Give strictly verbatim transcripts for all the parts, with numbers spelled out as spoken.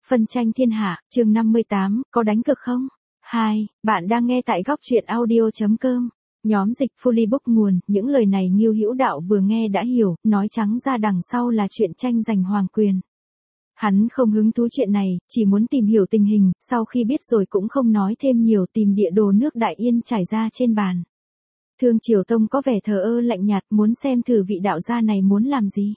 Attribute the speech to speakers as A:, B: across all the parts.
A: Phân tranh thiên hạ, chương năm mươi tám, có đánh cực không? hai, bạn đang nghe tại góc truyện audio.com. Nhóm dịch Fully Book nguồn, những lời này Ngưu Hữu Đạo vừa nghe đã hiểu, nói trắng ra đằng sau là chuyện tranh giành hoàng quyền. Hắn không hứng thú chuyện này, chỉ muốn tìm hiểu tình hình, sau khi biết rồi cũng không nói thêm nhiều, tìm địa đồ nước Đại Yên trải ra trên bàn. Thương Triều Tông có vẻ thờ ơ lạnh nhạt, muốn xem thử vị đạo gia này muốn làm gì.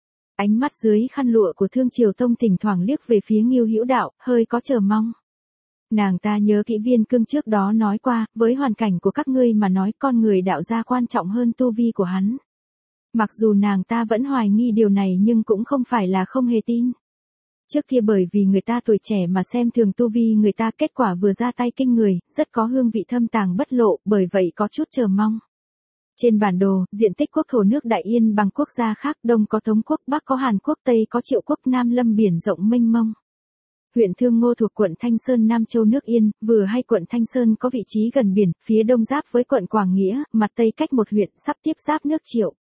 A: Ánh mắt dưới khăn lụa của Thương Triều Tông thỉnh thoảng liếc về phía Ngưu Hữu Đạo, hơi có chờ mong. Nàng ta nhớ kỹ Viên Cương trước đó nói qua, với hoàn cảnh của các ngươi mà nói con người đạo gia quan trọng hơn tu vi của hắn. Mặc dù nàng ta vẫn hoài nghi điều này nhưng cũng không phải là không hề tin. Trước kia bởi vì người ta tuổi trẻ mà xem thường tu vi người ta, kết quả vừa ra tay kinh người, rất có hương vị thâm tàng bất lộ, bởi vậy có chút chờ mong. Trên bản đồ, diện tích quốc thổ nước Đại Yên bằng quốc gia khác, Đông có Tống quốc, Bắc có Hàn quốc, Tây có Triệu quốc, Nam lâm biển rộng mênh mông. Huyện Thương Ngô thuộc quận Thanh Sơn Nam Châu nước Yên, vừa hay quận Thanh Sơn có vị trí gần biển, phía đông giáp với quận Quảng Nghĩa, mặt tây cách một huyện, sắp tiếp giáp nước Triệu.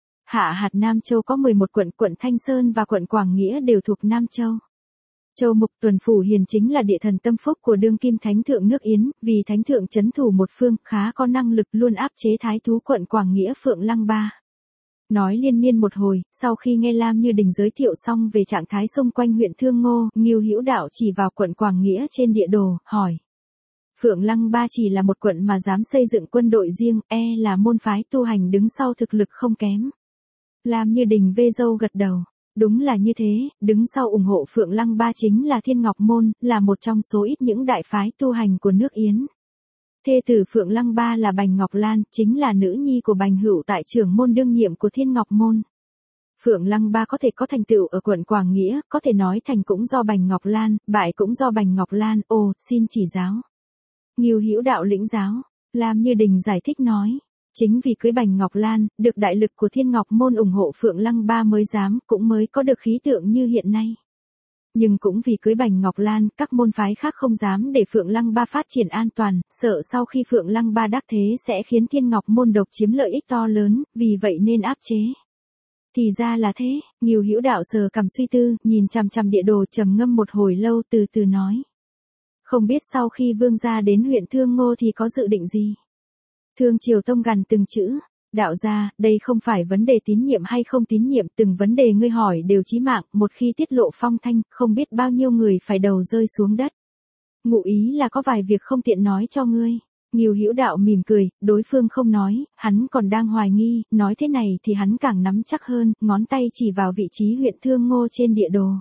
A: Hạ hạt Nam Châu có mười một quận, quận Thanh Sơn và quận Quảng Nghĩa đều thuộc Nam Châu. Châu Mục Tuần Phủ Hiền chính là địa thần tâm phúc của đương kim thánh thượng nước Yến, vì thánh thượng trấn thủ một phương, khá có năng lực, luôn áp chế thái thú quận Quảng Nghĩa Phượng Lăng Ba. Nói liên miên một hồi, sau khi nghe Lam Như Đình giới thiệu xong về trạng thái xung quanh huyện Thương Ngô, Ngưu Hữu Đạo chỉ vào quận Quảng Nghĩa trên địa đồ, hỏi. Phượng Lăng Ba chỉ là một quận mà dám xây dựng quân đội riêng, e là môn phái tu hành đứng sau thực lực không kém. Lam Như Đình vê râu gật đầu. Đúng là như thế, đứng sau ủng hộ Phượng Lăng Ba chính là Thiên Ngọc Môn, là một trong số ít những đại phái tu hành của nước Yến. Thê tử Phượng Lăng Ba là Bành Ngọc Lan, chính là nữ nhi của Bành Hữu tại trưởng môn đương nhiệm của Thiên Ngọc Môn. Phượng Lăng Ba có thể có thành tựu ở quận Quảng Nghĩa, có thể nói thành cũng do Bành Ngọc Lan, bại cũng do Bành Ngọc Lan, ồ, xin chỉ giáo. Ngưu Hữu Đạo lĩnh giáo, Lam Như Đình giải thích nói. Chính vì cưới Bành Ngọc Lan, được đại lực của Thiên Ngọc Môn ủng hộ Phượng Lăng Ba mới dám, cũng mới có được khí tượng như hiện nay. Nhưng cũng vì cưới Bành Ngọc Lan, các môn phái khác không dám để Phượng Lăng Ba phát triển an toàn, sợ sau khi Phượng Lăng Ba đắc thế sẽ khiến Thiên Ngọc Môn độc chiếm lợi ích to lớn, vì vậy nên áp chế. Thì ra là thế, Ngưu Hữu Đạo sờ cằm suy tư, nhìn chằm chằm địa đồ trầm ngâm một hồi lâu từ từ nói. Không biết sau khi vương gia đến huyện Thương Ngô thì có dự định gì? Thương Triều Tông gằn từng chữ, đạo gia, đây không phải vấn đề tín nhiệm hay không tín nhiệm, từng vấn đề ngươi hỏi đều chí mạng, một khi tiết lộ phong thanh, không biết bao nhiêu người phải đầu rơi xuống đất. Ngụ ý là có vài việc không tiện nói cho ngươi. Ngưu Hữu Đạo mỉm cười, đối phương không nói, hắn còn đang hoài nghi, nói thế này thì hắn càng nắm chắc hơn, ngón tay chỉ vào vị trí huyện Thương Ngô trên địa đồ.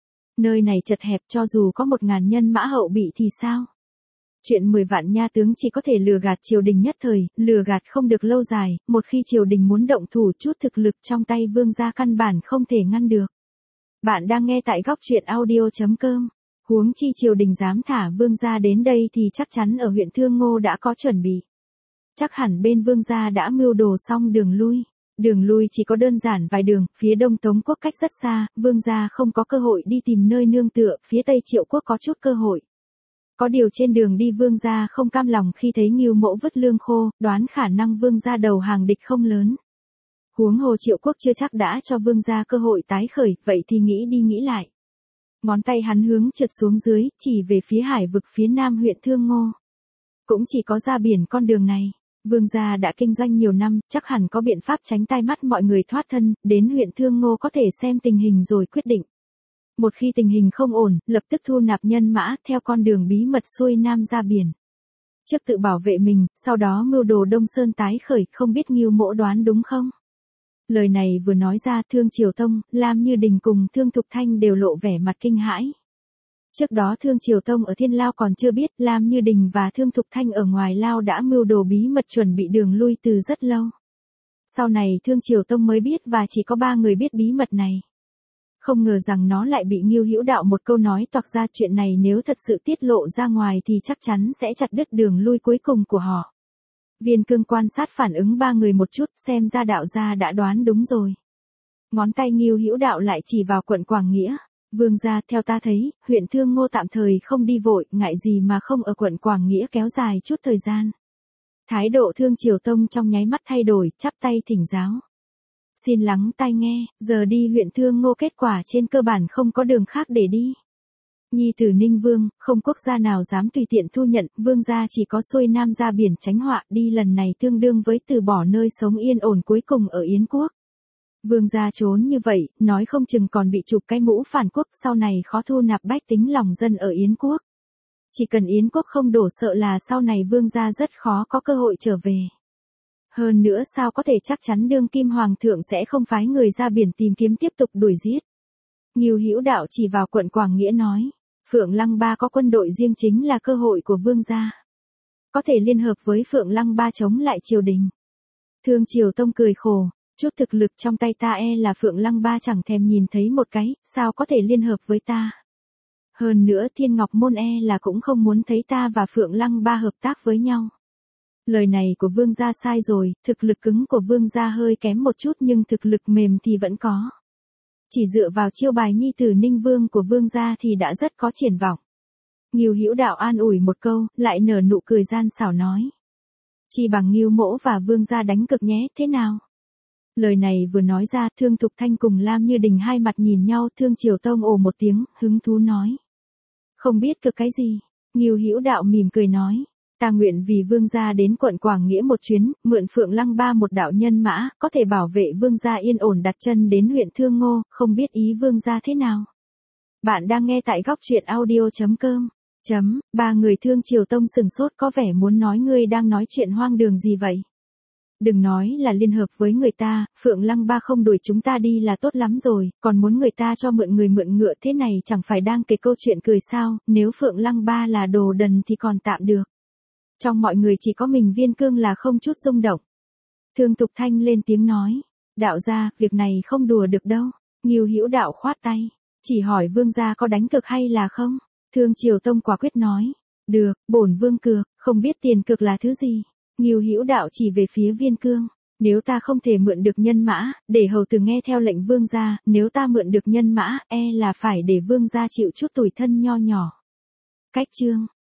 A: Nơi này chật hẹp, cho dù có một ngàn nhân mã hậu bị thì sao? Chuyện mười vạn nha tướng chỉ có thể lừa gạt triều đình nhất thời, lừa gạt không được lâu dài, một khi triều đình muốn động thủ chút thực lực trong tay vương gia căn bản không thể ngăn được. Bạn đang nghe tại góc truyện audio.com. Huống chi triều đình dám thả vương gia đến đây thì chắc chắn ở huyện Thương Ngô đã có chuẩn bị. Chắc hẳn bên vương gia đã mưu đồ xong đường lui. Đường lui chỉ có đơn giản vài đường, phía đông Tống quốc cách rất xa, vương gia không có cơ hội đi tìm nơi nương tựa, phía tây Triệu quốc có chút cơ hội. Có điều trên đường đi vương gia không cam lòng khi thấy Ngưu Mỗ vứt lương khô, đoán khả năng vương gia đầu hàng địch không lớn. Huống hồ Triệu quốc chưa chắc đã cho vương gia cơ hội tái khởi, vậy thì nghĩ đi nghĩ lại. Ngón tay hắn hướng trượt xuống dưới, chỉ về phía hải vực phía nam huyện Thương Ngô. Cũng chỉ có ra biển con đường này. Vương gia đã kinh doanh nhiều năm, chắc hẳn có biện pháp tránh tai mắt mọi người thoát thân, đến huyện Thương Ngô có thể xem tình hình rồi quyết định. Một khi tình hình không ổn, lập tức thu nạp nhân mã, theo con đường bí mật xuôi nam ra biển. Trước tự bảo vệ mình, sau đó mưu đồ Đông Sơn tái khởi, không biết Ngưu Mỗ đoán đúng không? Lời này vừa nói ra, Thương Triều Tông, Lam Như Đình cùng Thương Thục Thanh đều lộ vẻ mặt kinh hãi. Trước đó Thương Triều Tông ở Thiên Lao còn chưa biết, Lam Như Đình và Thương Thục Thanh ở ngoài Lao đã mưu đồ bí mật chuẩn bị đường lui từ rất lâu. Sau này Thương Triều Tông mới biết và chỉ có ba người biết bí mật này. Không ngờ rằng nó lại bị Ngưu Hữu Đạo một câu nói toạc ra, chuyện này nếu thật sự tiết lộ ra ngoài thì chắc chắn sẽ chặt đứt đường lui cuối cùng của họ. Viên Cương quan sát phản ứng ba người một chút, xem ra đạo gia đã đoán đúng rồi. Ngón tay Ngưu Hữu Đạo lại chỉ vào quận Quảng Nghĩa. Vương gia, theo ta thấy, huyện Thương Ngô tạm thời không đi vội, ngại gì mà không ở quận Quảng Nghĩa kéo dài chút thời gian. Thái độ Thương Triều Tông trong nháy mắt thay đổi, chắp tay thỉnh giáo. Xin lắng tai nghe, giờ đi huyện Thương Ngô kết quả trên cơ bản không có đường khác để đi. Nhi tử Ninh Vương, không quốc gia nào dám tùy tiện thu nhận, vương gia chỉ có xuôi nam ra biển tránh họa, đi lần này tương đương với từ bỏ nơi sống yên ổn cuối cùng ở Yến quốc. Vương gia trốn như vậy, nói không chừng còn bị chụp cái mũ phản quốc, sau này khó thu nạp bách tính lòng dân ở Yến quốc. Chỉ cần Yến quốc không đổ sợ là sau này vương gia rất khó có cơ hội trở về. Hơn nữa sao có thể chắc chắn đương kim hoàng thượng sẽ không phái người ra biển tìm kiếm tiếp tục đuổi giết. Ngưu Hữu Đạo chỉ vào quận Quảng Nghĩa nói, Phượng Lăng Ba có quân đội riêng chính là cơ hội của vương gia. Có thể liên hợp với Phượng Lăng Ba chống lại triều đình. Thương Triều Tông cười khổ, chút thực lực trong tay ta e là Phượng Lăng Ba chẳng thèm nhìn thấy một cái, sao có thể liên hợp với ta. Hơn nữa Thiên Ngọc Môn e là cũng không muốn thấy ta và Phượng Lăng Ba hợp tác với nhau. Lời này của vương gia sai rồi, thực lực cứng của vương gia hơi kém một chút nhưng thực lực mềm thì vẫn có. Chỉ dựa vào chiêu bài nhi tử Ninh Vương của vương gia thì đã rất có triển vọng. Ngưu Hữu Đạo an ủi một câu, lại nở nụ cười gian xảo nói. Chỉ bằng Ngưu mỗ và vương gia đánh cực nhé, thế nào? Lời này vừa nói ra, Thương Thục Thanh cùng Lam Như Đình hai mặt nhìn nhau, Thương Triều Tông ồ một tiếng, hứng thú nói. Không biết cực cái gì? Ngưu Hữu Đạo mỉm cười nói. Ta nguyện vì vương gia đến quận Quảng Nghĩa một chuyến, mượn Phượng Lăng Ba một đạo nhân mã, có thể bảo vệ vương gia yên ổn đặt chân đến huyện Thương Ngô, không biết ý vương gia thế nào. Bạn đang nghe tại góc truyện audio chấm com. Chấm, ba người Thương Triều Tông sừng sốt có vẻ muốn nói ngươi đang nói chuyện hoang đường gì vậy. Đừng nói là liên hợp với người ta, Phượng Lăng Ba không đuổi chúng ta đi là tốt lắm rồi, còn muốn người ta cho mượn người mượn ngựa thế này chẳng phải đang kể câu chuyện cười sao, nếu Phượng Lăng Ba là đồ đần thì còn tạm được. Trong mọi người chỉ có mình Viên Cương là không chút rung động. Thương Thục Thanh lên tiếng nói, đạo gia, việc này không đùa được đâu. Ngưu Hữu Đạo khoát tay, chỉ hỏi vương gia có đánh cược hay là không. Thương Triều Tông quả quyết nói, được, bổn vương cược, không biết tiền cược là thứ gì. Ngưu Hữu Đạo chỉ về phía Viên Cương, nếu ta không thể mượn được nhân mã, để hầu tử nghe theo lệnh vương gia, nếu ta mượn được nhân mã, e là phải để vương gia chịu chút tủi thân nho nhỏ. Cách chương